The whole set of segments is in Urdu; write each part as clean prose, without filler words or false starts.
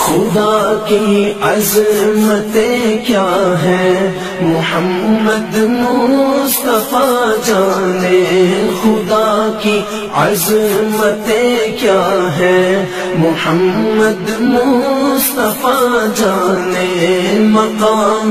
خدا کی عظمتیں کیا ہے محمد مصطفیٰ جانے، خدا کی عظمتیں کیا ہے محمد مصطفیٰ جانے، مقام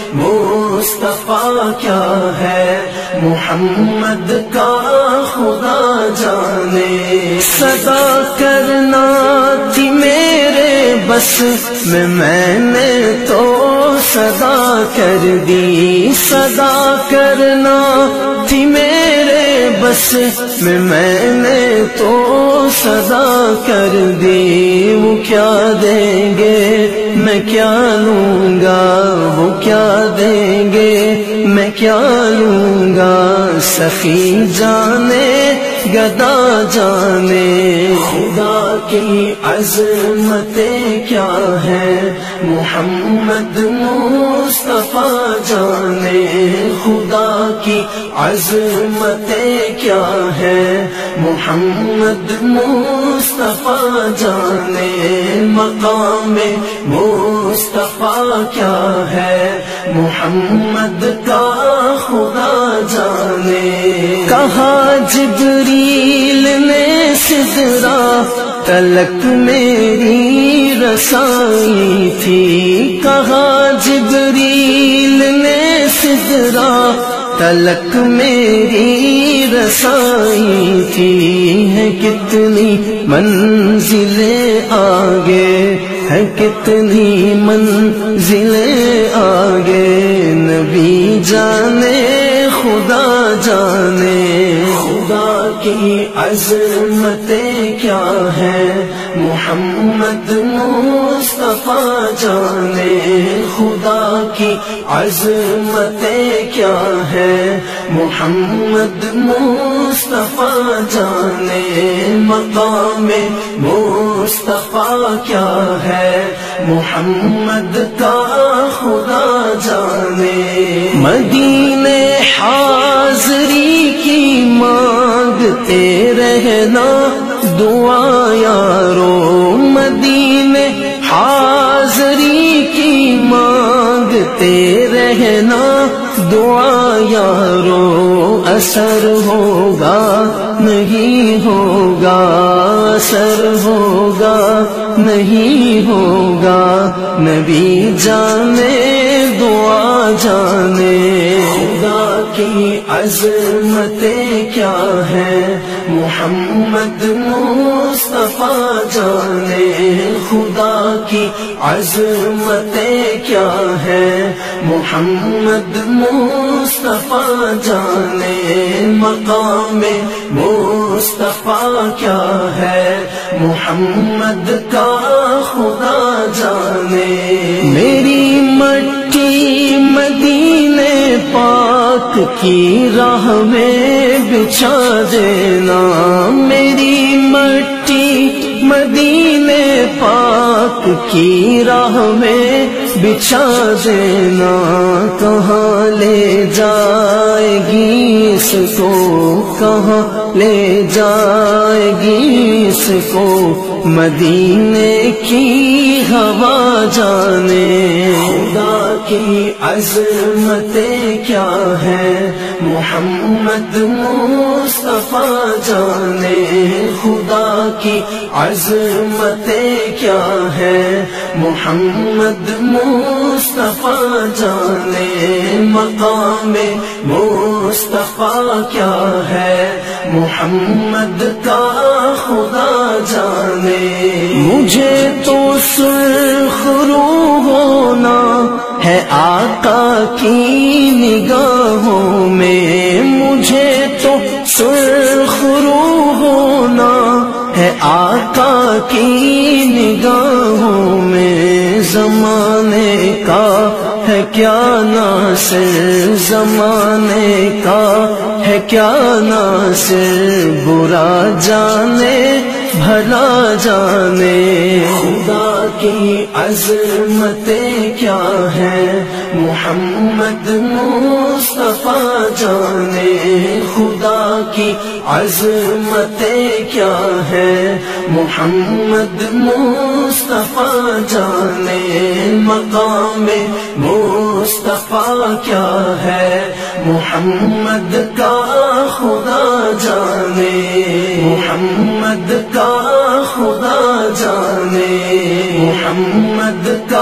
مصطفیٰ کیا ہے محمد کا خدا جانے، صدا کرنا تھی میرے بس میں نے تو صدا کر دی، صدا کرنا تھی میرے بس میں نے تو صدا کر دی، وہ کیا دیں گے میں کیا لوں گا، وہ کیا دیں گے میں کیا لوں گا، سخی جانے گدا جانے، خدا کی عظمتیں کیا ہے محمد مصطفیٰ جانے، خدا کی عظمتیں کیا ہے محمد مصطفیٰ جانے، مقام مصطفیٰ کیا ہے محمد کا خدا جانے، کہا جبریل نے سدرا تلک میری رسائی تھی، کہا جبریل نے سدرا تلک میری رسائی تھی، ہے کتنی منزلیں آگے، ہے کتنی منزلیں آگے، نبی جانے خدا جانے، خدا کی عظمتیں کیا ہے محمد مصطفیٰ جانے، خدا کی عظمتیں کیا ہے محمد مصطفیٰ جانے، مقام مصطفیٰ کیا ہے محمد کا خدا جانے، مدینے حاضری کی مانگتے رہنا دعا یارو، مدینے حاضری کی مانگتے رہنا دعا یارو، اثر ہوگا نہیں ہوگا، اثر ہوگا نہیں ہوگا، نبی جانے دعا جانے، خدا کی عظمتیں کیا ہے محمد مصطفیٰ جانے، خدا کی عظمتیں کیا ہے محمد مصطفیٰ جانے، مقام مصطفیٰ کیا ہے محمد کا خدا جانے، میری مٹی مدینے پاک کی راہ میں بچھا دینا، میری مٹی مدینے پاک کی راہ میں بچھا دینا، کہاں لے جائے گی اس کو، کہاں لے جائے گی اس کو، مدینے کی ہوا جانے، خدا کی عظمتیں کیا ہے محمد مصطفیٰ جانے، خدا کی عظمتیں کیا ہے محمد مصطفیٰ جانے، مقام مصطفیٰ کیا ہے محمد کا خدا جانے، مجھے تو سرخ رو ہونا ہے آقا کی نگاہوں میں، مجھے تو سرخ رو ہونا ہے آقا کی نگاہوں میں، زمانے کا ہے کیا ناصر، زمانے کا ہے کیا ناصر، برا جانے بھلا جانے، خدا کی عظمتیں کیا ہے محمد مصطفیٰ جانے خدا کی عظمتیں کیا ہے محمد مصطفیٰ جانے مقام مصطفیٰ کیا ہے محمد کا خدا جانے محمد کا خدا جانے محمد کا